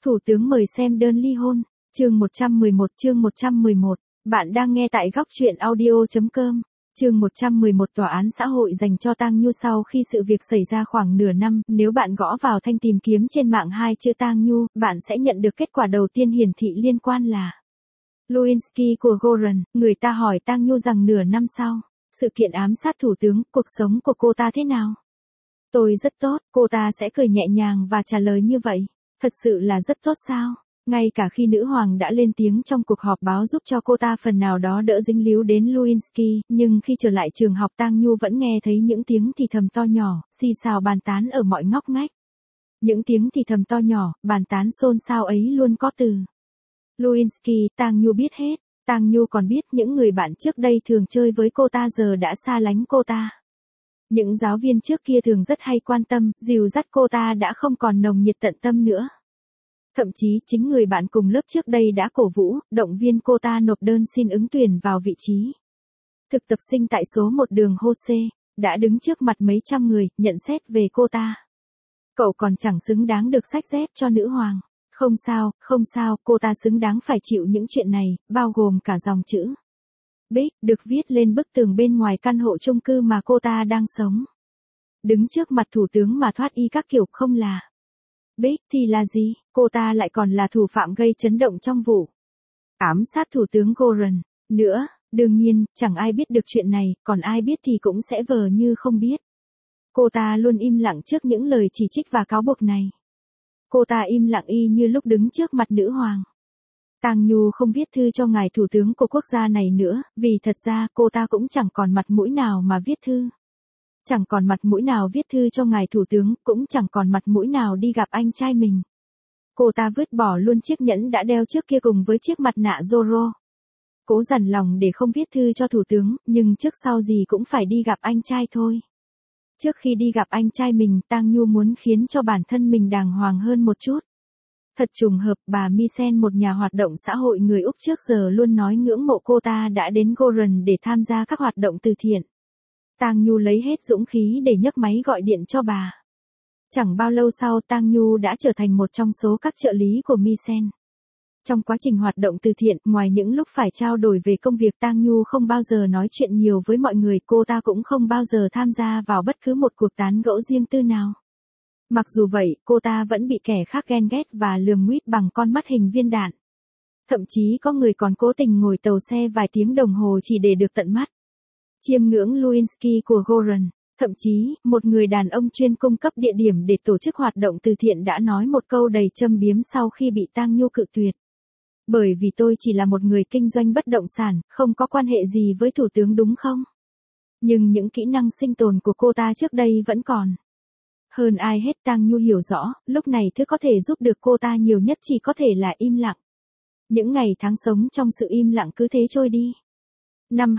Thủ tướng mời xem đơn ly hôn, chương 111. Bạn đang nghe tại góc truyện audio.com. Chương 111 Tòa án xã hội dành cho Tang Nhu sau khi sự việc xảy ra khoảng nửa năm. Nếu bạn gõ vào thanh tìm kiếm trên mạng hai chữ Tang Nhu, bạn sẽ nhận được kết quả đầu tiên hiển thị liên quan là Lewinsky của Goran. Người ta hỏi Tang Nhu rằng nửa năm sau, sự kiện ám sát thủ tướng, cuộc sống của cô ta thế nào? Tôi rất tốt, cô ta sẽ cười nhẹ nhàng và trả lời như vậy. Thật sự là rất tốt sao? Ngay cả khi nữ hoàng đã lên tiếng trong cuộc họp báo giúp cho cô ta phần nào đó đỡ dính líu đến Lewinsky, nhưng khi trở lại trường học Tang Nhu vẫn nghe thấy những tiếng thì thầm to nhỏ, xì xào bàn tán ở mọi ngóc ngách. Những tiếng thì thầm to nhỏ, bàn tán xôn xao ấy luôn có từ Lewinsky. Tang Nhu biết hết. Tang Nhu còn biết những người bạn trước đây thường chơi với cô ta giờ đã xa lánh cô ta. Những giáo viên trước kia thường rất hay quan tâm, dìu dắt cô ta đã không còn nồng nhiệt tận tâm nữa. Thậm chí chính người bạn cùng lớp trước đây đã cổ vũ, động viên cô ta nộp đơn xin ứng tuyển vào vị trí thực tập sinh tại số 1 đường Jose, đã đứng trước mặt mấy trăm người, nhận xét về cô ta. Cậu còn chẳng xứng đáng được xách dép cho nữ hoàng. Không sao, cô ta xứng đáng phải chịu những chuyện này, bao gồm cả dòng chữ Big được viết lên bức tường bên ngoài căn hộ chung cư mà cô ta đang sống. Đứng trước mặt thủ tướng mà thoát y các kiểu không là Big thì là gì? Cô ta lại còn là thủ phạm gây chấn động trong vụ ám sát thủ tướng Goran nữa. Đương nhiên, chẳng ai biết được chuyện này, còn ai biết thì cũng sẽ vờ như không biết. Cô ta luôn im lặng trước những lời chỉ trích và cáo buộc này. Cô ta im lặng y như lúc đứng trước mặt nữ hoàng. Tang Nhu không viết thư cho ngài thủ tướng của quốc gia này nữa, vì thật ra cô ta cũng chẳng còn mặt mũi nào mà viết thư. Chẳng còn mặt mũi nào viết thư cho ngài thủ tướng, cũng chẳng còn mặt mũi nào đi gặp anh trai mình. Cô ta vứt bỏ luôn chiếc nhẫn đã đeo trước kia cùng với chiếc mặt nạ Zorro. Cố dằn lòng để không viết thư cho thủ tướng, nhưng trước sau gì cũng phải đi gặp anh trai thôi. Trước khi đi gặp anh trai mình, Tang Nhu muốn khiến cho bản thân mình đàng hoàng hơn một chút. Thật trùng hợp, bà Misen, một nhà hoạt động xã hội người Úc trước giờ luôn nói ngưỡng mộ cô ta, đã đến Goran để tham gia các hoạt động từ thiện. Tang Nhu lấy hết dũng khí để nhấc máy gọi điện cho bà. Chẳng bao lâu sau Tang Nhu đã trở thành một trong số các trợ lý của Misen. Trong quá trình hoạt động từ thiện, ngoài những lúc phải trao đổi về công việc, Tang Nhu không bao giờ nói chuyện nhiều với mọi người, cô ta cũng không bao giờ tham gia vào bất cứ một cuộc tán gẫu riêng tư nào. Mặc dù vậy, cô ta vẫn bị kẻ khác ghen ghét và lườm nguýt bằng con mắt hình viên đạn. Thậm chí có người còn cố tình ngồi tàu xe vài tiếng đồng hồ chỉ để được tận mắt chiêm ngưỡng Lewinsky của Goran. Thậm chí, một người đàn ông chuyên cung cấp địa điểm để tổ chức hoạt động từ thiện đã nói một câu đầy châm biếm sau khi bị Tang Nhu cự tuyệt. Bởi vì tôi chỉ là một người kinh doanh bất động sản, không có quan hệ gì với thủ tướng đúng không? Nhưng những kỹ năng sinh tồn của cô ta trước đây vẫn còn. Hơn ai hết Tang Nhu hiểu rõ, lúc này thứ có thể giúp được cô ta nhiều nhất chỉ có thể là im lặng. Những ngày tháng sống trong sự im lặng cứ thế trôi đi. Năm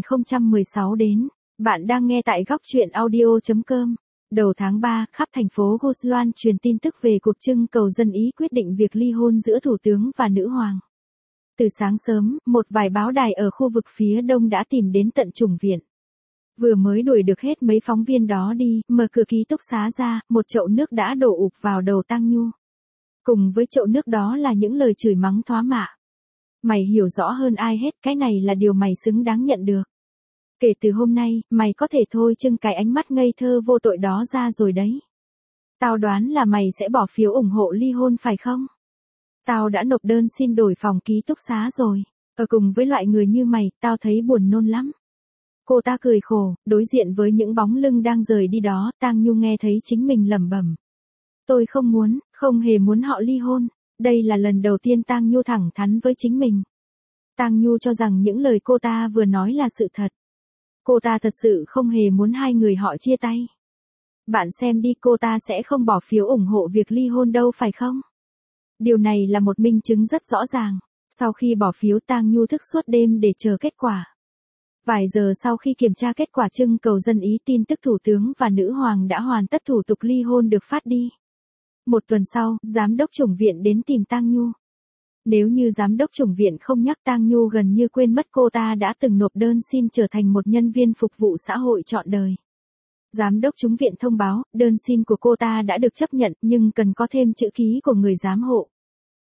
2016 đến, bạn đang nghe tại góc truyện audio.com. Đầu tháng 3, khắp thành phố Gosloan truyền tin tức về cuộc trưng cầu dân Ý quyết định việc ly hôn giữa thủ tướng và nữ hoàng. Từ sáng sớm, một vài báo đài ở khu vực phía đông đã tìm đến tận chủng viện. Vừa mới đuổi được hết mấy phóng viên đó đi, mở cửa ký túc xá ra, một chậu nước đã đổ ụp vào đầu Tang Nhu. Cùng với chậu nước đó là những lời chửi mắng thoá mạ. Mày hiểu rõ hơn ai hết, cái này là điều mày xứng đáng nhận được. Kể từ hôm nay, mày có thể thôi trưng cái ánh mắt ngây thơ vô tội đó ra rồi đấy. Tao đoán là mày sẽ bỏ phiếu ủng hộ ly hôn phải không? Tao đã nộp đơn xin đổi phòng ký túc xá rồi. Ở cùng với loại người như mày, tao thấy buồn nôn lắm. Cô ta cười khổ, đối diện với những bóng lưng đang rời đi đó, Tang Nhu nghe thấy chính mình lẩm bẩm. Tôi không hề muốn họ ly hôn. Đây là lần đầu tiên Tang Nhu thẳng thắn với chính mình. Tang Nhu cho rằng những lời cô ta vừa nói là sự thật. Cô ta thật sự không hề muốn hai người họ chia tay. Bạn xem đi, cô ta sẽ không bỏ phiếu ủng hộ việc ly hôn đâu phải không? Điều này là một minh chứng rất rõ ràng. Sau khi bỏ phiếu, Tang Nhu thức suốt đêm để chờ kết quả. Vài giờ sau khi kiểm tra kết quả trưng cầu dân Ý, tin tức thủ tướng và nữ hoàng đã hoàn tất thủ tục ly hôn được phát đi. Một tuần sau, giám đốc chủng viện đến tìm Tang Nhu. Nếu như giám đốc chủng viện không nhắc, Tang Nhu gần như quên mất cô ta đã từng nộp đơn xin trở thành một nhân viên phục vụ xã hội trọn đời. Giám đốc chủng viện thông báo, đơn xin của cô ta đã được chấp nhận nhưng cần có thêm chữ ký của người giám hộ.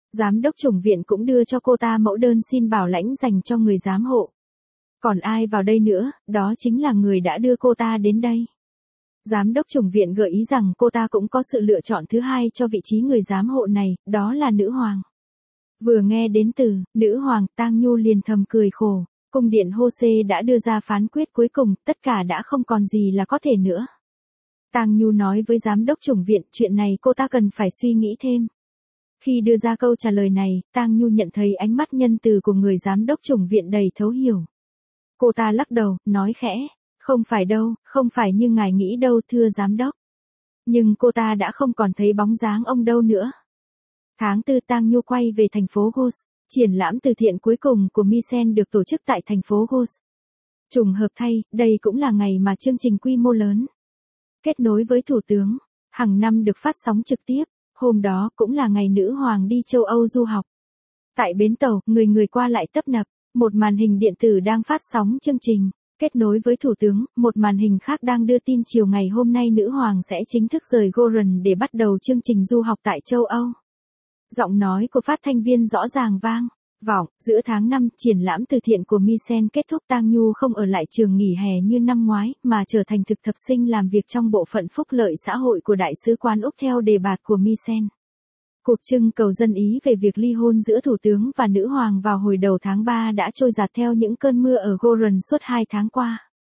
Giám đốc chủng viện cũng đưa cho cô ta mẫu đơn xin bảo lãnh dành cho người giám hộ. Còn ai vào đây nữa, đó chính là người đã đưa cô ta đến đây. Giám đốc chủng viện gợi ý rằng cô ta cũng có sự lựa chọn thứ hai cho vị trí người giám hộ này, đó là nữ hoàng. Vừa nghe đến từ nữ hoàng, Tang Nhu liền thầm cười khổ. Cung điện Hosea đã đưa ra phán quyết cuối cùng, tất cả đã không còn gì là có thể nữa. Tang Nhu nói với giám đốc chủng viện, chuyện này cô ta cần phải suy nghĩ thêm. Khi đưa ra câu trả lời này, Tang Nhu nhận thấy ánh mắt nhân từ của người giám đốc chủng viện đầy thấu hiểu. Cô ta lắc đầu, nói khẽ, không phải đâu, không phải như ngài nghĩ đâu thưa giám đốc. Nhưng cô ta đã không còn thấy bóng dáng ông đâu nữa. Tháng 4 Tang Nhu quay về thành phố Gos, triển lãm từ thiện cuối cùng của Misen được tổ chức tại thành phố Gos. Trùng hợp thay, đây cũng là ngày mà chương trình quy mô lớn kết nối với thủ tướng, hàng năm được phát sóng trực tiếp, hôm đó cũng là ngày nữ hoàng đi châu Âu du học. Tại bến tàu, người qua lại tấp nập, một màn hình điện tử đang phát sóng chương trình, kết nối với thủ tướng, một màn hình khác đang đưa tin chiều ngày hôm nay nữ hoàng sẽ chính thức rời Goran để bắt đầu chương trình du học tại châu Âu. Giọng nói của phát thanh viên rõ ràng vang vọng, giữa tháng 5, triển lãm từ thiện của Misen kết thúc. Tang Nhu không ở lại trường nghỉ hè như năm ngoái, mà trở thành thực tập sinh làm việc trong bộ phận phúc lợi xã hội của Đại sứ quán Úc theo đề bạt của Misen. Cuộc trưng cầu dân Ý về việc ly hôn giữa thủ tướng và nữ hoàng vào hồi đầu tháng 3 đã trôi dạt theo những cơn mưa ở Goran suốt 2 tháng qua.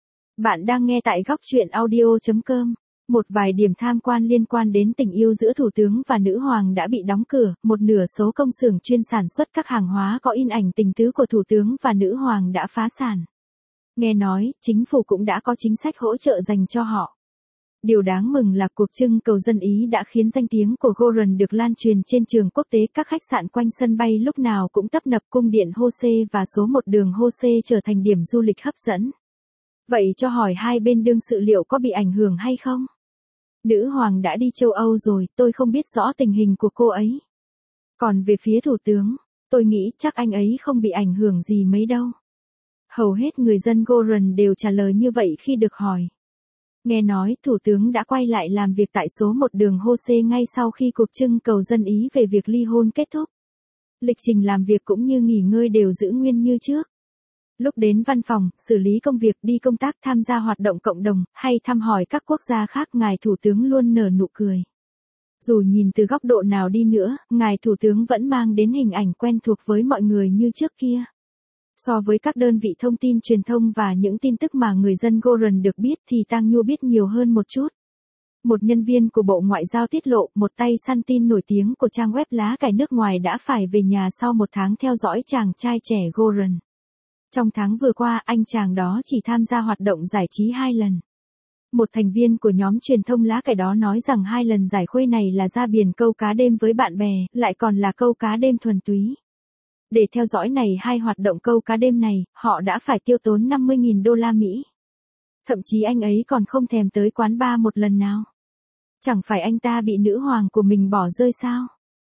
Bạn đang nghe tại góc truyện audio.com. Một vài điểm tham quan liên quan đến tình yêu giữa thủ tướng và nữ hoàng đã bị đóng cửa, một nửa số công xưởng chuyên sản xuất các hàng hóa có in ảnh tình tứ của thủ tướng và nữ hoàng đã phá sản. Nghe nói, chính phủ cũng đã có chính sách hỗ trợ dành cho họ. Điều đáng mừng là cuộc trưng cầu dân Ý đã khiến danh tiếng của Goran được lan truyền trên trường quốc tế, các khách sạn quanh sân bay lúc nào cũng tấp nập, cung điện Hosea và số 1 đường Hosea trở thành điểm du lịch hấp dẫn. Vậy cho hỏi hai bên đương sự liệu có bị ảnh hưởng hay không? Nữ hoàng đã đi châu Âu rồi, tôi không biết rõ tình hình của cô ấy. Còn về phía thủ tướng, tôi nghĩ chắc anh ấy không bị ảnh hưởng gì mấy đâu. Hầu hết người dân Goran đều trả lời như vậy khi được hỏi. Nghe nói, thủ tướng đã quay lại làm việc tại số 1 đường Hosea ngay sau khi cuộc trưng cầu dân Ý về việc ly hôn kết thúc. Lịch trình làm việc cũng như nghỉ ngơi đều giữ nguyên như trước. Lúc đến văn phòng, xử lý công việc, đi công tác, tham gia hoạt động cộng đồng, hay thăm hỏi các quốc gia khác, ngài thủ tướng luôn nở nụ cười. Dù nhìn từ góc độ nào đi nữa, ngài thủ tướng vẫn mang đến hình ảnh quen thuộc với mọi người như trước kia. So với các đơn vị thông tin truyền thông và những tin tức mà người dân Goran được biết thì Tang Nhu biết nhiều hơn một chút. Một nhân viên của Bộ Ngoại giao tiết lộ, một tay săn tin nổi tiếng của trang web lá cải nước ngoài đã phải về nhà sau một tháng theo dõi chàng trai trẻ Goran. Trong tháng vừa qua, anh chàng đó chỉ tham gia hoạt động giải trí 2 lần. Một thành viên của nhóm truyền thông lá cải đó nói rằng 2 lần giải khuây này là ra biển câu cá đêm với bạn bè, lại còn là câu cá đêm thuần túy. Để theo dõi này 2 hoạt động câu cá đêm này, họ đã phải tiêu tốn 50.000 đô la Mỹ. Thậm chí anh ấy còn không thèm tới quán bar một lần nào. Chẳng phải anh ta bị nữ hoàng của mình bỏ rơi sao?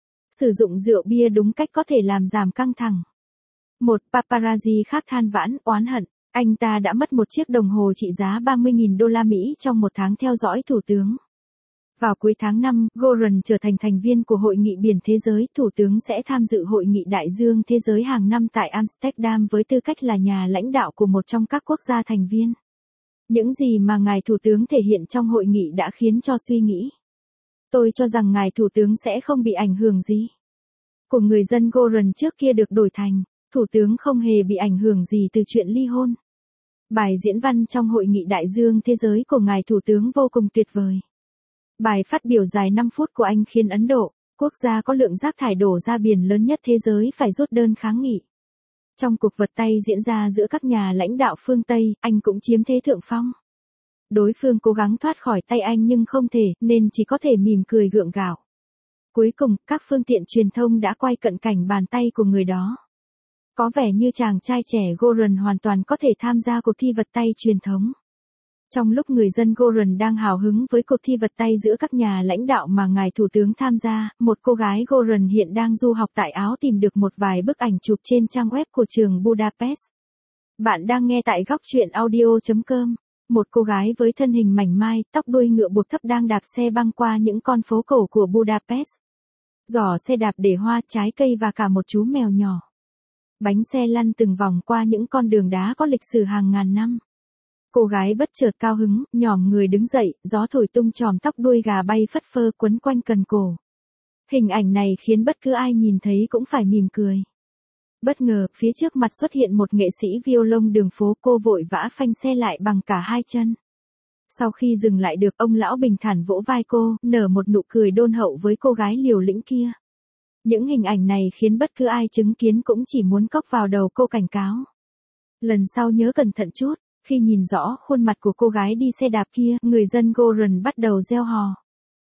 Sử dụng rượu bia đúng cách có thể làm giảm căng thẳng. Một paparazzi khác than vãn, oán hận, anh ta đã mất một chiếc đồng hồ trị giá 30.000 đô la Mỹ trong một tháng theo dõi thủ tướng. Vào cuối tháng 5, Goran trở thành thành viên của Hội nghị Biển Thế giới, thủ tướng sẽ tham dự Hội nghị Đại dương Thế giới hàng năm tại Amsterdam với tư cách là nhà lãnh đạo của một trong các quốc gia thành viên. Những gì mà ngài thủ tướng thể hiện trong hội nghị đã khiến cho suy nghĩ. Tôi cho rằng ngài thủ tướng sẽ không bị ảnh hưởng gì. Của người dân Goran trước kia được đổi thành, thủ tướng không hề bị ảnh hưởng gì từ chuyện ly hôn. Bài diễn văn trong Hội nghị Đại dương Thế giới của ngài thủ tướng vô cùng tuyệt vời. Bài phát biểu dài 5 phút của anh khiến Ấn Độ, quốc gia có lượng rác thải đổ ra biển lớn nhất thế giới, phải rút đơn kháng nghị. Trong cuộc vật tay diễn ra giữa các nhà lãnh đạo phương Tây, anh cũng chiếm thế thượng phong. Đối phương cố gắng thoát khỏi tay anh nhưng không thể, nên chỉ có thể mỉm cười gượng gạo. Cuối cùng, các phương tiện truyền thông đã quay cận cảnh bàn tay của người đó. Có vẻ như chàng trai trẻ Goran hoàn toàn có thể tham gia cuộc thi vật tay truyền thống. Trong lúc người dân Goran đang hào hứng với cuộc thi vật tay giữa các nhà lãnh đạo mà ngài thủ tướng tham gia, một cô gái Goran hiện đang du học tại Áo tìm được một vài bức ảnh chụp trên trang web của trường Budapest. Bạn đang nghe tại góc truyện audio.com. Một cô gái với thân hình mảnh mai, tóc đuôi ngựa buộc thấp đang đạp xe băng qua những con phố cổ của Budapest. giỏ xe đạp để hoa, trái cây và cả một chú mèo nhỏ. Bánh xe lăn từng vòng qua những con đường đá có lịch sử hàng ngàn năm. Cô gái bất chợt cao hứng, nhỏm người đứng dậy, gió thổi tung chòm tóc đuôi gà bay phất phơ quấn quanh cần cổ. Hình ảnh này khiến bất cứ ai nhìn thấy cũng phải mỉm cười. Bất ngờ, phía trước mặt xuất hiện một nghệ sĩ violon đường phố, cô vội vã phanh xe lại bằng cả hai chân. Sau khi dừng lại được, ông lão bình thản vỗ vai cô, nở một nụ cười đôn hậu với cô gái liều lĩnh kia. Những hình ảnh này khiến bất cứ ai chứng kiến cũng chỉ muốn cốc vào đầu cô, cảnh cáo. Lần sau nhớ cẩn thận chút. Khi nhìn rõ khuôn mặt của cô gái đi xe đạp kia, người dân Goron bắt đầu reo hò.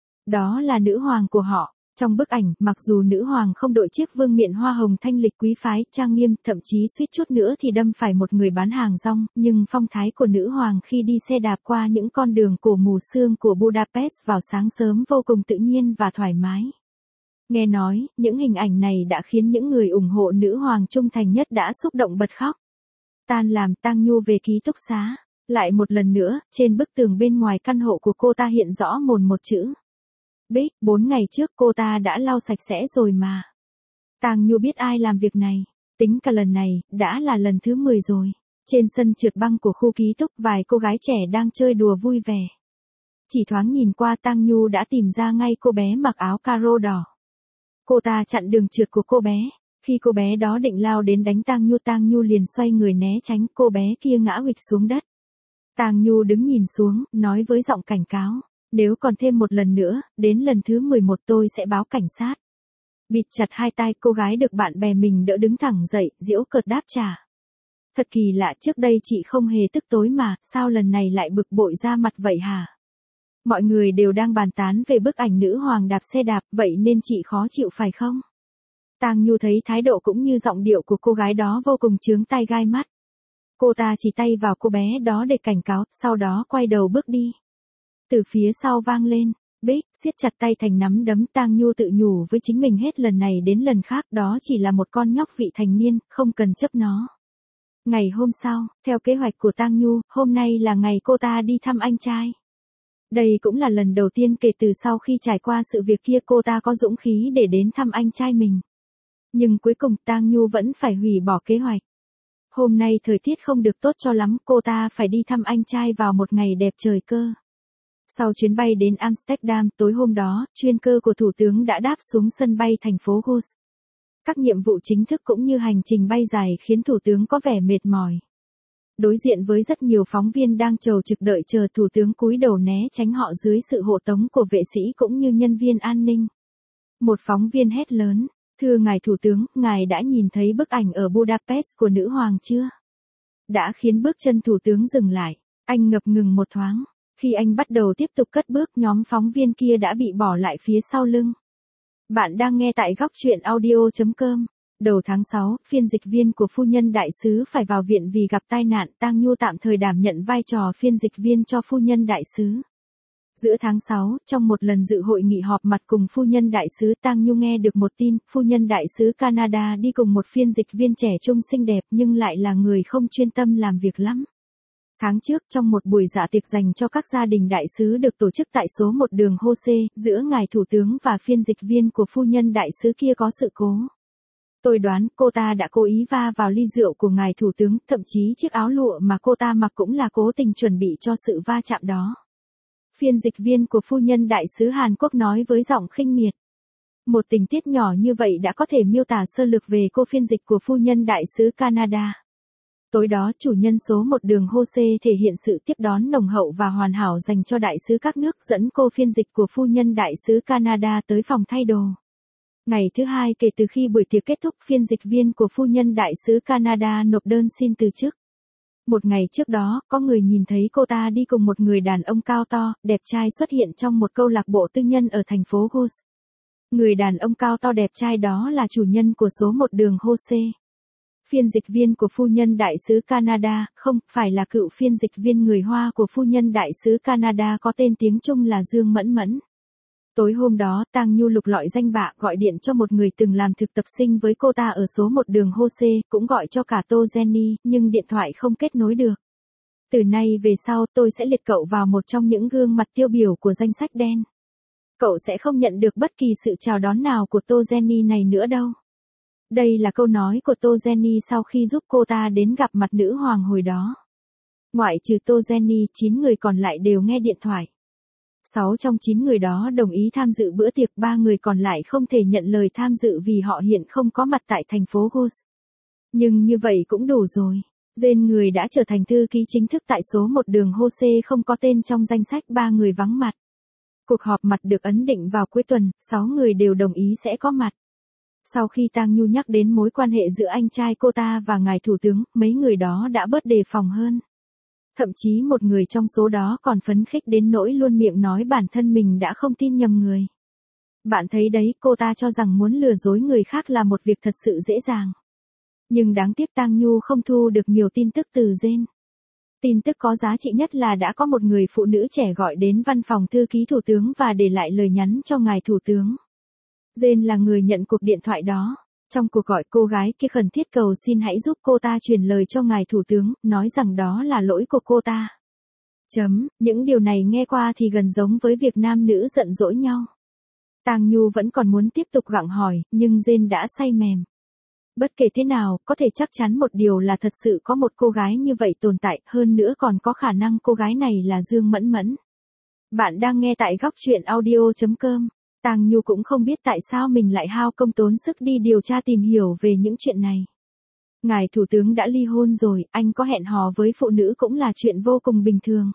Đó là nữ hoàng của họ. Trong bức ảnh, mặc dù nữ hoàng không đội chiếc vương miện hoa hồng thanh lịch quý phái, trang nghiêm, thậm chí suýt chút nữa thì đâm phải một người bán hàng rong, nhưng phong thái của nữ hoàng khi đi xe đạp qua những con đường cổ mù sương của Budapest vào sáng sớm vô cùng tự nhiên và thoải mái. Nghe nói, những hình ảnh này đã khiến những người ủng hộ nữ hoàng trung thành nhất đã xúc động bật khóc. Tan làm, Tang Nhu về ký túc xá. Lại một lần nữa, trên bức tường bên ngoài căn hộ của cô ta hiện rõ mồn một chữ. Bích, 4 ngày trước cô ta đã lau sạch sẽ rồi mà. Tang Nhu biết ai làm việc này. Tính cả lần này, đã là lần thứ 10 rồi. Trên sân trượt băng của khu ký túc, vài cô gái trẻ đang chơi đùa vui vẻ. Chỉ thoáng nhìn qua, Tang Nhu đã tìm ra ngay cô bé mặc áo caro đỏ. Cô ta chặn đường trượt của cô bé. Khi cô bé đó định lao đến đánh Tang Nhu liền xoay người né tránh, cô bé kia ngã huỵch xuống đất. Tang Nhu đứng nhìn xuống, nói với giọng cảnh cáo, nếu còn thêm một lần nữa, đến lần thứ 11 tôi sẽ báo cảnh sát. Bịt chặt hai tai, cô gái được bạn bè mình đỡ đứng thẳng dậy, giễu cợt đáp trả. Thật kỳ lạ, trước đây chị không hề tức tối mà, sao lần này lại bực bội ra mặt vậy hả? Mọi người đều đang bàn tán về bức ảnh nữ hoàng đạp xe đạp, vậy nên chị khó chịu phải không? Tang Nhu thấy thái độ cũng như giọng điệu của cô gái đó vô cùng chướng tai gai mắt. Cô ta chỉ tay vào cô bé đó để cảnh cáo, sau đó quay đầu bước đi. Từ phía sau vang lên, Bích, siết chặt tay thành nắm đấm. Tang Nhu tự nhủ với chính mình hết lần này đến lần khác, đó chỉ là một con nhóc vị thành niên, không cần chấp nó. Ngày hôm sau, theo kế hoạch của Tang Nhu, hôm nay là ngày cô ta đi thăm anh trai. Đây cũng là lần đầu tiên kể từ sau khi trải qua sự việc kia cô ta có dũng khí để đến thăm anh trai mình. Nhưng cuối cùng Tang Nhu vẫn phải hủy bỏ kế hoạch. Hôm nay thời tiết không được tốt cho lắm, cô ta phải đi thăm anh trai vào một ngày đẹp trời cơ. Sau chuyến bay đến Amsterdam, tối hôm đó, chuyên cơ của Thủ tướng đã đáp xuống sân bay thành phố Goes. Các nhiệm vụ chính thức cũng như hành trình bay dài khiến Thủ tướng có vẻ mệt mỏi. Đối diện với rất nhiều phóng viên đang chầu trực đợi chờ, Thủ tướng cúi đầu né tránh họ dưới sự hộ tống của vệ sĩ cũng như nhân viên an ninh. Một phóng viên hét lớn, thưa ngài Thủ tướng, ngài đã nhìn thấy bức ảnh ở Budapest của nữ hoàng chưa? Đã khiến bước chân Thủ tướng dừng lại, anh ngập ngừng một thoáng. Khi anh bắt đầu tiếp tục cất bước, nhóm phóng viên kia đã bị bỏ lại phía sau lưng. Bạn đang nghe tại góc truyện audio.com. Đầu tháng 6, phiên dịch viên của phu nhân đại sứ phải vào viện vì gặp tai nạn. Tang Nhu tạm thời đảm nhận vai trò phiên dịch viên cho phu nhân đại sứ. Giữa tháng 6, trong một lần dự hội nghị họp mặt cùng phu nhân đại sứ, Tang Nhu nghe được một tin, phu nhân đại sứ Canada đi cùng một phiên dịch viên trẻ trung xinh đẹp nhưng lại là người không chuyên tâm làm việc lắm. Tháng trước, trong một buổi dạ tiệc dành cho các gia đình đại sứ được tổ chức tại số 1 đường Jose, giữa ngài thủ tướng và phiên dịch viên của phu nhân đại sứ kia có sự cố. Tôi đoán cô ta đã cố ý va vào ly rượu của ngài thủ tướng, thậm chí chiếc áo lụa mà cô ta mặc cũng là cố tình chuẩn bị cho sự va chạm đó. Phiên dịch viên của phu nhân đại sứ Hàn Quốc nói với giọng khinh miệt. Một tình tiết nhỏ như vậy đã có thể miêu tả sơ lược về cô phiên dịch của phu nhân đại sứ Canada. Tối đó, chủ nhân số 1 đường Jose thể hiện sự tiếp đón nồng hậu và hoàn hảo dành cho đại sứ các nước, dẫn cô phiên dịch của phu nhân đại sứ Canada tới phòng thay đồ. Ngày thứ hai kể từ khi buổi tiệc kết thúc, phiên dịch viên của phu nhân đại sứ Canada nộp đơn xin từ chức. Một ngày trước đó, có người nhìn thấy cô ta đi cùng một người đàn ông cao to, đẹp trai xuất hiện trong một câu lạc bộ tư nhân ở thành phố Goes. Người đàn ông cao to đẹp trai đó là chủ nhân của số 1 đường Jose. Phiên dịch viên của phu nhân đại sứ Canada, không phải là cựu phiên dịch viên người Hoa của phu nhân đại sứ Canada có tên tiếng Trung là Dương Mẫn Mẫn. Tối hôm đó, Tang Nhu lục lọi danh bạ gọi điện cho một người từng làm thực tập sinh với cô ta ở số 1 đường Jose, cũng gọi cho cả Tô Jenny, nhưng điện thoại không kết nối được. Từ nay về sau tôi sẽ liệt cậu vào một trong những gương mặt tiêu biểu của danh sách đen. Cậu sẽ không nhận được bất kỳ sự chào đón nào của Tô Jenny này nữa đâu. Đây là câu nói của Tô Jenny sau khi giúp cô ta đến gặp mặt nữ hoàng hồi đó. Ngoại trừ Tô Jenny, 9 người còn lại đều nghe điện thoại. 6 trong 9 người đó đồng ý tham dự bữa tiệc, 3 người còn lại không thể nhận lời tham dự vì họ hiện không có mặt tại thành phố Ghost. Nhưng như vậy cũng đủ rồi. Jane người đã trở thành thư ký chính thức tại số 1 đường Jose không có tên trong danh sách 3 người vắng mặt. Cuộc họp mặt được ấn định vào cuối tuần, 6 người đều đồng ý sẽ có mặt. Sau khi Tang Nhu nhắc đến mối quan hệ giữa anh trai cô ta và ngài thủ tướng, mấy người đó đã bớt đề phòng hơn. Thậm chí một người trong số đó còn phấn khích đến nỗi luôn miệng nói bản thân mình đã không tin nhầm người. Bạn thấy đấy, cô ta cho rằng muốn lừa dối người khác là một việc thật sự dễ dàng. Nhưng đáng tiếc Tang Nhu không thu được nhiều tin tức từ Jane. Tin tức có giá trị nhất là đã có một người phụ nữ trẻ gọi đến văn phòng thư ký thủ tướng và để lại lời nhắn cho ngài thủ tướng. Jane là người nhận cuộc điện thoại đó. Trong cuộc gọi, cô gái kia khẩn thiết cầu xin hãy giúp cô ta truyền lời cho ngài thủ tướng, nói rằng đó là lỗi của cô ta. Những điều này nghe qua thì gần giống với việc nam nữ giận dỗi nhau. Tang Nhu vẫn còn muốn tiếp tục gặng hỏi, nhưng Jane đã say mềm. Bất kể thế nào, có thể chắc chắn một điều là thật sự có một cô gái như vậy tồn tại, hơn nữa còn có khả năng cô gái này là Dương Mẫn Mẫn. Bạn đang nghe tại góc truyện audio.com. Tang Nhu cũng không biết tại sao mình lại hao công tốn sức đi điều tra tìm hiểu về những chuyện này. Ngài thủ tướng đã ly hôn rồi, anh có hẹn hò với phụ nữ cũng là chuyện vô cùng bình thường.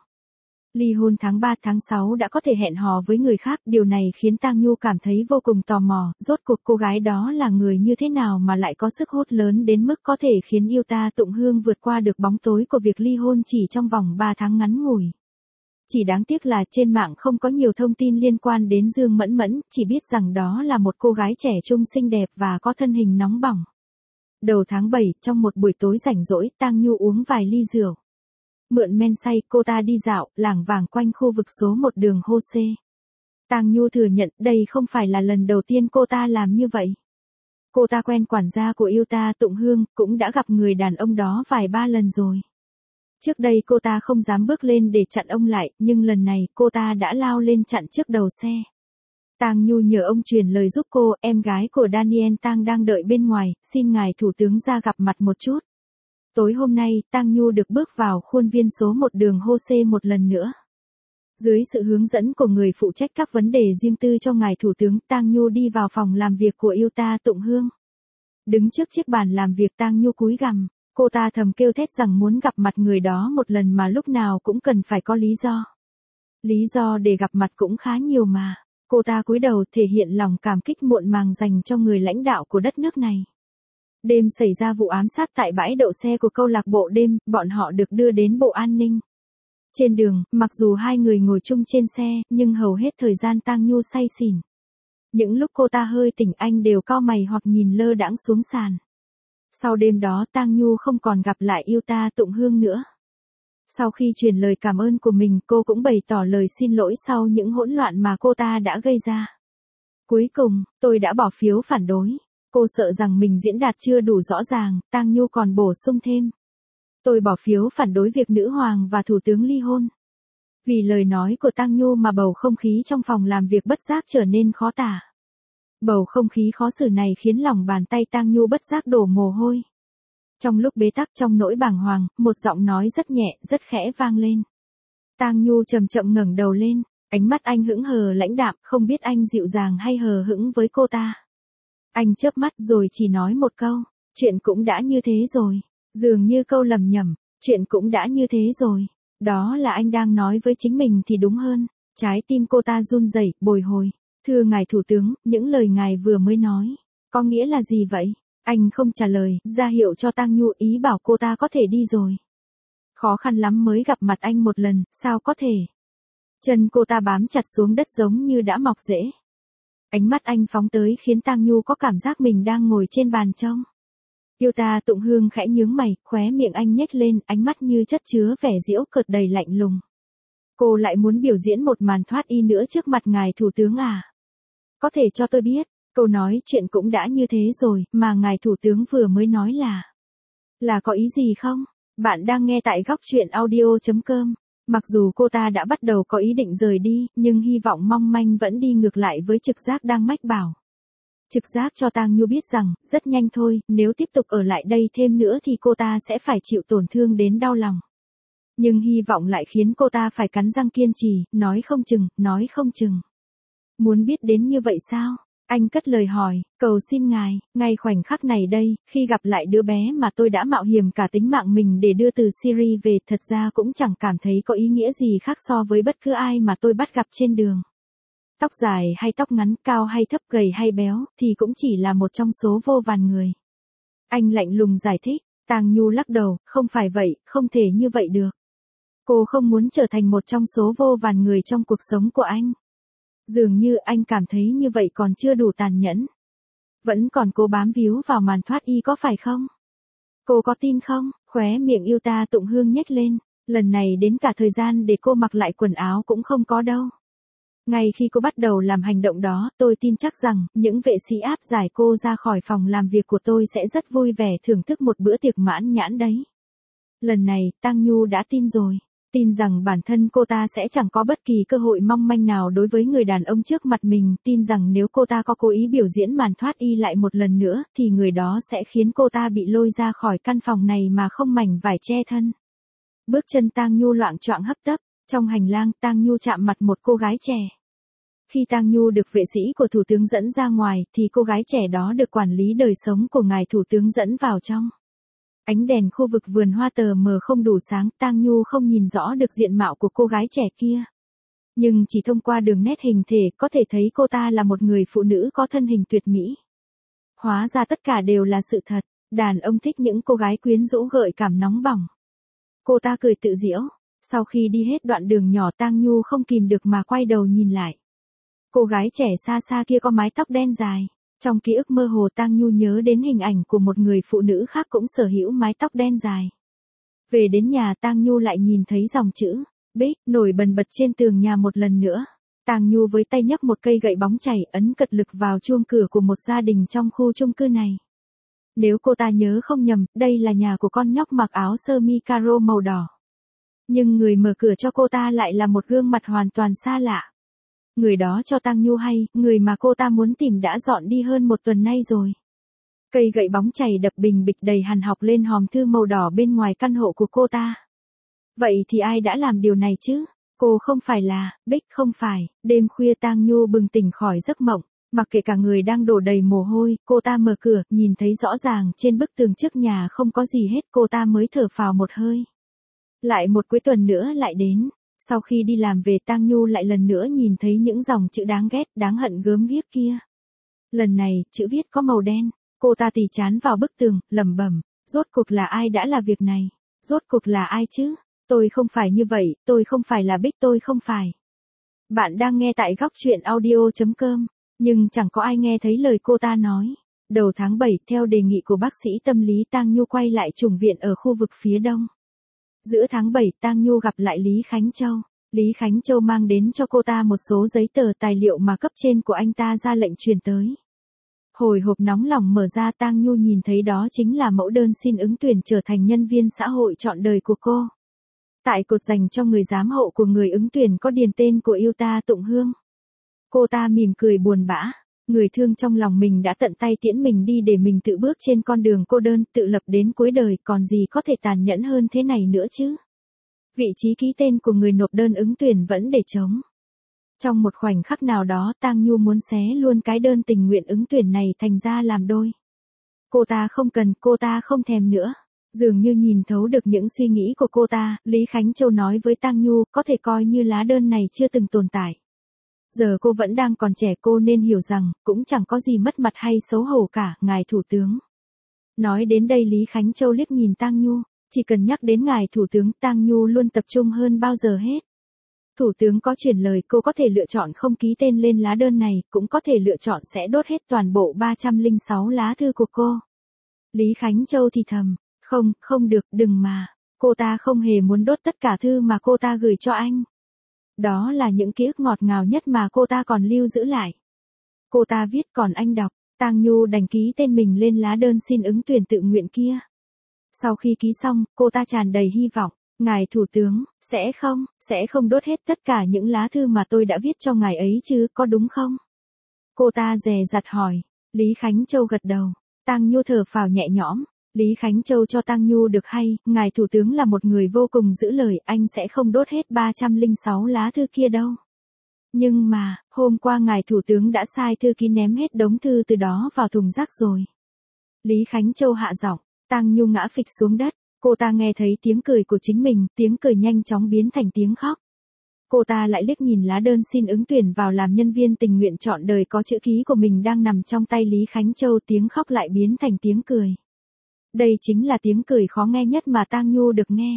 Ly hôn tháng 3 tháng 6 đã có thể hẹn hò với người khác, điều này khiến Tang Nhu cảm thấy vô cùng tò mò, rốt cuộc cô gái đó là người như thế nào mà lại có sức hút lớn đến mức có thể khiến Yuta Tụng Hương vượt qua được bóng tối của việc ly hôn chỉ trong vòng 3 tháng ngắn ngủi. Chỉ đáng tiếc là trên mạng không có nhiều thông tin liên quan đến Dương Mẫn Mẫn, chỉ biết rằng đó là một cô gái trẻ trung xinh đẹp và có thân hình nóng bỏng. Đầu tháng 7, trong một buổi tối rảnh rỗi, Tang Nhu uống vài ly rượu. Mượn men say, cô ta đi dạo, lảng vảng quanh khu vực số 1 đường Jose. Tang Nhu thừa nhận đây không phải là lần đầu tiên cô ta làm như vậy. Cô ta quen quản gia của Yuta Tụng Hương, cũng đã gặp người đàn ông đó vài ba lần rồi. Trước đây cô ta không dám bước lên để chặn ông lại, nhưng lần này cô ta đã lao lên chặn trước đầu xe. Tang Nhu nhờ ông truyền lời giúp cô, em gái của Daniel Tang đang đợi bên ngoài, xin ngài thủ tướng ra gặp mặt một chút. Tối hôm nay, Tang Nhu được bước vào khuôn viên số 1 đường Jose một lần nữa. Dưới sự hướng dẫn của người phụ trách các vấn đề riêng tư cho ngài thủ tướng, Tang Nhu đi vào phòng làm việc của Yuta Tụng Hương. Đứng trước chiếc bàn làm việc, Tang Nhu cúi gằm, cô ta thầm kêu thét rằng muốn gặp mặt người đó một lần mà lúc nào cũng cần phải có lý do. Lý do để gặp mặt cũng khá nhiều mà. Cô ta cúi đầu thể hiện lòng cảm kích muộn màng dành cho người lãnh đạo của đất nước này. Đêm xảy ra vụ ám sát tại bãi đậu xe của câu lạc bộ đêm, bọn họ được đưa đến bộ an ninh. Trên đường, mặc dù hai người ngồi chung trên xe, nhưng hầu hết thời gian Tang Nhu say xỉn. Những lúc cô ta hơi tỉnh anh đều cau mày hoặc nhìn lơ đãng xuống sàn. Sau đêm đó Tang Nhu không còn gặp lại Yuta Tụng Hương nữa. Sau khi truyền lời cảm ơn của mình, cô cũng bày tỏ lời xin lỗi sau những hỗn loạn mà cô ta đã gây ra. Cuối cùng, tôi đã bỏ phiếu phản đối. Cô sợ rằng mình diễn đạt chưa đủ rõ ràng, Tang Nhu còn bổ sung thêm. Tôi bỏ phiếu phản đối việc nữ hoàng và thủ tướng ly hôn. Vì lời nói của Tang Nhu mà bầu không khí trong phòng làm việc bất giác trở nên khó tả. Bầu không khí khó xử này khiến lòng bàn tay Tang Nhu bất giác đổ mồ hôi. Trong lúc bế tắc trong nỗi bàng hoàng, một giọng nói rất nhẹ, rất khẽ vang lên. Tang Nhu chậm chậm ngẩng đầu lên, ánh mắt anh hững hờ lãnh đạm, không biết anh dịu dàng hay hờ hững với cô ta. Anh chớp mắt rồi chỉ nói một câu, chuyện cũng đã như thế rồi. Dường như câu lầm nhầm, chuyện cũng đã như thế rồi. Đó là anh đang nói với chính mình thì đúng hơn. Trái tim cô ta run rẩy, bồi hồi. Thưa ngài thủ tướng, những lời ngài vừa mới nói, có nghĩa là gì vậy? Anh không trả lời, ra hiệu cho Tang Nhu, ý bảo cô ta có thể đi rồi. Khó khăn lắm mới gặp mặt anh một lần, sao có thể? Chân cô ta bám chặt xuống đất giống như đã mọc rễ. Ánh mắt anh phóng tới khiến Tang Nhu có cảm giác mình đang ngồi trên bàn trông. Yuta Tụng Hương khẽ nhướng mày, khóe miệng anh nhếch lên, ánh mắt như chất chứa vẻ giễu cợt đầy lạnh lùng. Cô lại muốn biểu diễn một màn thoát y nữa trước mặt ngài thủ tướng à? Có thể cho tôi biết, câu nói chuyện cũng đã như thế rồi, mà ngài thủ tướng vừa mới nói là có ý gì không? Bạn đang nghe tại góc truyện audio.com. Mặc dù cô ta đã bắt đầu có ý định rời đi, nhưng hy vọng mong manh vẫn đi ngược lại với trực giác đang mách bảo. Trực giác cho Tang Nhu biết rằng, rất nhanh thôi, nếu tiếp tục ở lại đây thêm nữa thì cô ta sẽ phải chịu tổn thương đến đau lòng. Nhưng hy vọng lại khiến cô ta phải cắn răng kiên trì, nói không chừng, nói không chừng. Muốn biết đến như vậy sao? Anh cất lời hỏi, cầu xin ngài, ngay khoảnh khắc này đây, khi gặp lại đứa bé mà tôi đã mạo hiểm cả tính mạng mình để đưa từ Syria về, thật ra cũng chẳng cảm thấy có ý nghĩa gì khác so với bất cứ ai mà tôi bắt gặp trên đường. Tóc dài hay tóc ngắn, cao hay thấp, gầy hay béo, thì cũng chỉ là một trong số vô vàn người. Anh lạnh lùng giải thích, Tang Nhu lắc đầu, không phải vậy, không thể như vậy được. Cô không muốn trở thành một trong số vô vàn người trong cuộc sống của anh. Dường như anh cảm thấy như vậy còn chưa đủ tàn nhẫn. Vẫn còn cố bám víu vào màn thoát y có phải không? Cô có tin không? Khóe miệng yêu ta Tụng Hương nhếch lên. Lần này đến cả thời gian để cô mặc lại quần áo cũng không có đâu. Ngay khi cô bắt đầu làm hành động đó, tôi tin chắc rằng, những vệ sĩ áp giải cô ra khỏi phòng làm việc của tôi sẽ rất vui vẻ thưởng thức một bữa tiệc mãn nhãn đấy. Lần này, Tang Nhu đã tin rồi. Tin rằng bản thân cô ta sẽ chẳng có bất kỳ cơ hội mong manh nào đối với người đàn ông trước mặt mình. Tin rằng nếu cô ta có cố ý biểu diễn màn thoát y lại một lần nữa, thì người đó sẽ khiến cô ta bị lôi ra khỏi căn phòng này mà không mảnh vải che thân. Bước chân Tang Nhu loạng choạng hấp tấp. Trong hành lang, Tang Nhu chạm mặt một cô gái trẻ. Khi Tang Nhu được vệ sĩ của thủ tướng dẫn ra ngoài, thì cô gái trẻ đó được quản lý đời sống của ngài thủ tướng dẫn vào trong. Ánh đèn khu vực vườn hoa tờ mờ không đủ sáng, Tang Nhu không nhìn rõ được diện mạo của cô gái trẻ kia. Nhưng chỉ thông qua đường nét hình thể, có thể thấy cô ta là một người phụ nữ có thân hình tuyệt mỹ. Hóa ra tất cả đều là sự thật, đàn ông thích những cô gái quyến rũ gợi cảm nóng bỏng. Cô ta cười tự giễu. Sau khi đi hết đoạn đường nhỏ, Tang Nhu không kìm được mà quay đầu nhìn lại. Cô gái trẻ xa xa kia có mái tóc đen dài. Trong ký ức mơ hồ, Tang Nhu nhớ đến hình ảnh của một người phụ nữ khác cũng sở hữu mái tóc đen dài. Về đến nhà, Tang Nhu lại nhìn thấy dòng chữ Bích nổi bần bật trên tường nhà một lần nữa. Tang Nhu với tay nhấc một cây gậy bóng chảy, ấn cật lực vào chuông cửa của một gia đình trong khu chung cư này. Nếu cô ta nhớ không nhầm, đây là nhà của con nhóc mặc áo sơ mi caro màu đỏ. Nhưng người mở cửa cho cô ta lại là một gương mặt hoàn toàn xa lạ. Người đó cho Tang Nhu hay, người mà cô ta muốn tìm đã dọn đi hơn một tuần nay rồi. Cây gậy bóng chảy đập bình bịch đầy hằn học lên hòm thư màu đỏ bên ngoài căn hộ của cô ta. Vậy thì ai đã làm điều này chứ? Cô không phải là, Bích không phải. Đêm khuya Tang Nhu bừng tỉnh khỏi giấc mộng. Mặc kệ cả người đang đổ đầy mồ hôi, cô ta mở cửa, nhìn thấy rõ ràng trên bức tường trước nhà không có gì hết, cô ta mới thở phào một hơi. Lại một cuối tuần nữa lại đến. Sau khi đi làm về, Tang Nhu lại lần nữa nhìn thấy những dòng chữ đáng ghét, đáng hận gớm ghiếc kia. Lần này, chữ viết có màu đen. Cô ta tì trán vào bức tường, lẩm bẩm, rốt cuộc là ai đã làm việc này? Rốt cuộc là ai chứ? Tôi không phải như vậy, tôi không phải là Bích, tôi không phải. Bạn đang nghe tại góc truyện audio.com, nhưng chẳng có ai nghe thấy lời cô ta nói. Đầu tháng 7, theo đề nghị của bác sĩ tâm lý, Tang Nhu quay lại chủng viện ở khu vực phía đông. Giữa tháng 7, Tang Nhu gặp lại Lý Khánh Châu. Lý Khánh Châu mang đến cho cô ta một số giấy tờ tài liệu mà cấp trên của anh ta ra lệnh truyền tới. Hồi hộp nóng lòng mở ra, Tang Nhu nhìn thấy đó chính là mẫu đơn xin ứng tuyển trở thành nhân viên xã hội trọn đời của cô. Tại cột dành cho người giám hộ của người ứng tuyển có điền tên của yêu ta Tụng Hương. Cô ta mỉm cười buồn bã. Người thương trong lòng mình đã tận tay tiễn mình đi để mình tự bước trên con đường cô đơn, tự lập đến cuối đời, còn gì có thể tàn nhẫn hơn thế này nữa chứ. Vị trí ký tên của người nộp đơn ứng tuyển vẫn để trống. Trong một khoảnh khắc nào đó, Tang Nhu muốn xé luôn cái đơn tình nguyện ứng tuyển này thành ra làm đôi. Cô ta không cần, cô ta không thèm nữa. Dường như nhìn thấu được những suy nghĩ của cô ta, Lý Khánh Châu nói với Tang Nhu, có thể coi như lá đơn này chưa từng tồn tại. Giờ cô vẫn đang còn trẻ, cô nên hiểu rằng, cũng chẳng có gì mất mặt hay xấu hổ cả, ngài thủ tướng. Nói đến đây Lý Khánh Châu liếc nhìn Tang Nhu, chỉ cần nhắc đến ngài thủ tướng, Tang Nhu luôn tập trung hơn bao giờ hết. Thủ tướng có chuyển lời, cô có thể lựa chọn không ký tên lên lá đơn này, cũng có thể lựa chọn sẽ đốt hết toàn bộ 306 lá thư của cô. Lý Khánh Châu thì thầm, không được, đừng mà. Cô ta không hề muốn đốt tất cả thư mà cô ta gửi cho anh. Đó là những ký ức ngọt ngào nhất mà cô ta còn lưu giữ lại. Cô ta viết còn anh đọc. Tang Nhu đành ký tên mình lên lá đơn xin ứng tuyển tự nguyện kia. Sau khi ký xong, cô ta tràn đầy hy vọng. Ngài Thủ tướng, sẽ không đốt hết tất cả những lá thư mà tôi đã viết cho ngài ấy chứ, có đúng không? Cô ta dè dặt hỏi. Lý Khánh Châu gật đầu. Tang Nhu thở phào nhẹ nhõm. Lý Khánh Châu cho Tang Nhu được hay, ngài Thủ tướng là một người vô cùng giữ lời, anh sẽ không đốt hết 306 lá thư kia đâu. Nhưng mà, hôm qua ngài Thủ tướng đã sai thư ký ném hết đống thư từ đó vào thùng rác rồi. Lý Khánh Châu hạ giọng, Tang Nhu ngã phịch xuống đất, cô ta nghe thấy tiếng cười của chính mình, tiếng cười nhanh chóng biến thành tiếng khóc. Cô ta lại liếc nhìn lá đơn xin ứng tuyển vào làm nhân viên tình nguyện trọn đời có chữ ký của mình đang nằm trong tay Lý Khánh Châu, tiếng khóc lại biến thành tiếng cười. Đây chính là tiếng cười khó nghe nhất mà Tang Nhu được nghe.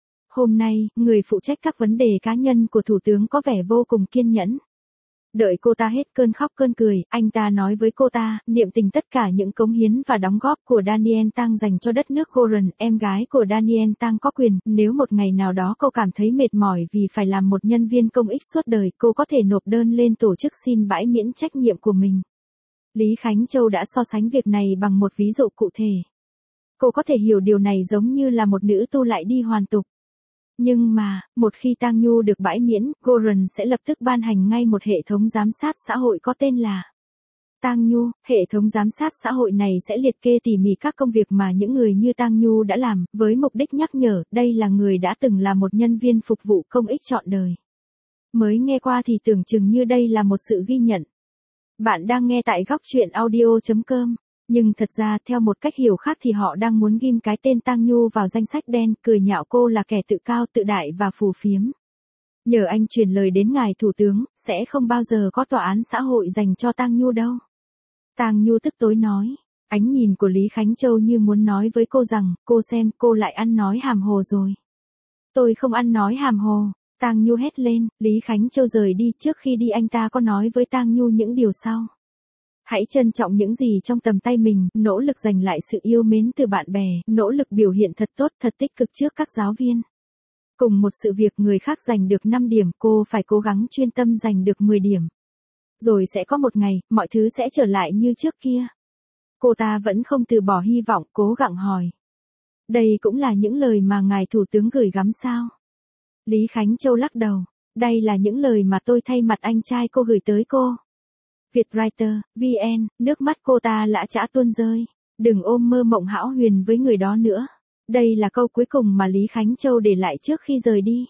Hôm nay, người phụ trách các vấn đề cá nhân của Thủ tướng có vẻ vô cùng kiên nhẫn. Đợi cô ta hết cơn khóc cơn cười, anh ta nói với cô ta, niệm tình tất cả những cống hiến và đóng góp của Daniel Tang dành cho đất nước Goran, em gái của Daniel Tang có quyền, nếu một ngày nào đó cô cảm thấy mệt mỏi vì phải làm một nhân viên công ích suốt đời, cô có thể nộp đơn lên tổ chức xin bãi miễn trách nhiệm của mình. Lý Khánh Châu đã so sánh việc này bằng một ví dụ cụ thể. Cô có thể hiểu điều này giống như là một nữ tu lại đi hoàn tục. Nhưng mà, một khi Tang Nhu được bãi miễn, Goran sẽ lập tức ban hành ngay một hệ thống giám sát xã hội có tên là Tang Nhu. Hệ thống giám sát xã hội này sẽ liệt kê tỉ mỉ các công việc mà những người như Tang Nhu đã làm, với mục đích nhắc nhở, đây là người đã từng là một nhân viên phục vụ công ích trọn đời. Mới nghe qua thì tưởng chừng như đây là một sự ghi nhận. Bạn đang nghe tại góc truyện audio.com. Nhưng thật ra theo một cách hiểu khác thì họ đang muốn ghim cái tên Tang Nhu vào danh sách đen, cười nhạo cô là kẻ tự cao tự đại và phù phiếm. Nhờ anh truyền lời đến ngài Thủ tướng, sẽ không bao giờ có tòa án xã hội dành cho Tang Nhu đâu. Tang Nhu tức tối nói. Ánh nhìn của Lý Khánh Châu như muốn nói với cô rằng, cô xem, cô lại ăn nói hàm hồ rồi. Tôi không ăn nói hàm hồ. Tang Nhu hét lên. Lý Khánh Châu rời đi, trước khi đi anh ta có nói với Tang Nhu những điều sau. Hãy trân trọng những gì trong tầm tay mình, nỗ lực giành lại sự yêu mến từ bạn bè, nỗ lực biểu hiện thật tốt, thật tích cực trước các giáo viên. Cùng một sự việc người khác giành được 5 điểm, cô phải cố gắng chuyên tâm giành được 10 điểm. Rồi sẽ có một ngày, mọi thứ sẽ trở lại như trước kia. Cô ta vẫn không từ bỏ hy vọng, cố gắng hỏi. Đây cũng là những lời mà ngài Thủ tướng gửi gắm sao? Lý Khánh Châu lắc đầu. Đây là những lời mà tôi thay mặt anh trai cô gửi tới cô. Vietwriter, VN, nước mắt cô ta lã chã tuôn rơi. Đừng ôm mơ mộng hão huyền với người đó nữa. Đây là câu cuối cùng mà Lý Khánh Châu để lại trước khi rời đi.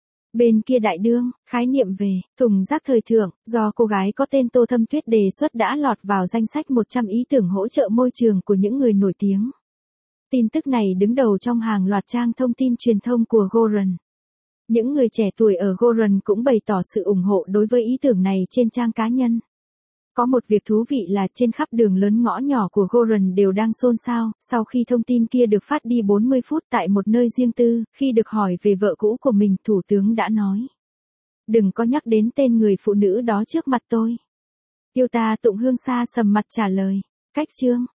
Bên kia đại đương, khái niệm về thùng rác thời thượng, do cô gái có tên Tô Thâm Tuyết đề xuất đã lọt vào danh sách 100 ý tưởng hỗ trợ môi trường của những người nổi tiếng. Tin tức này đứng đầu trong hàng loạt trang thông tin truyền thông của Goran. Những người trẻ tuổi ở Goran cũng bày tỏ sự ủng hộ đối với ý tưởng này trên trang cá nhân. Có một việc thú vị là trên khắp đường lớn ngõ nhỏ của Goran đều đang xôn xao, sau khi thông tin kia được phát đi 40 phút tại một nơi riêng tư, khi được hỏi về vợ cũ của mình, Thủ tướng đã nói. Đừng có nhắc đến tên người phụ nữ đó trước mặt tôi. Yêu ta Tụng Hương Sa sầm mặt trả lời. Cách chương.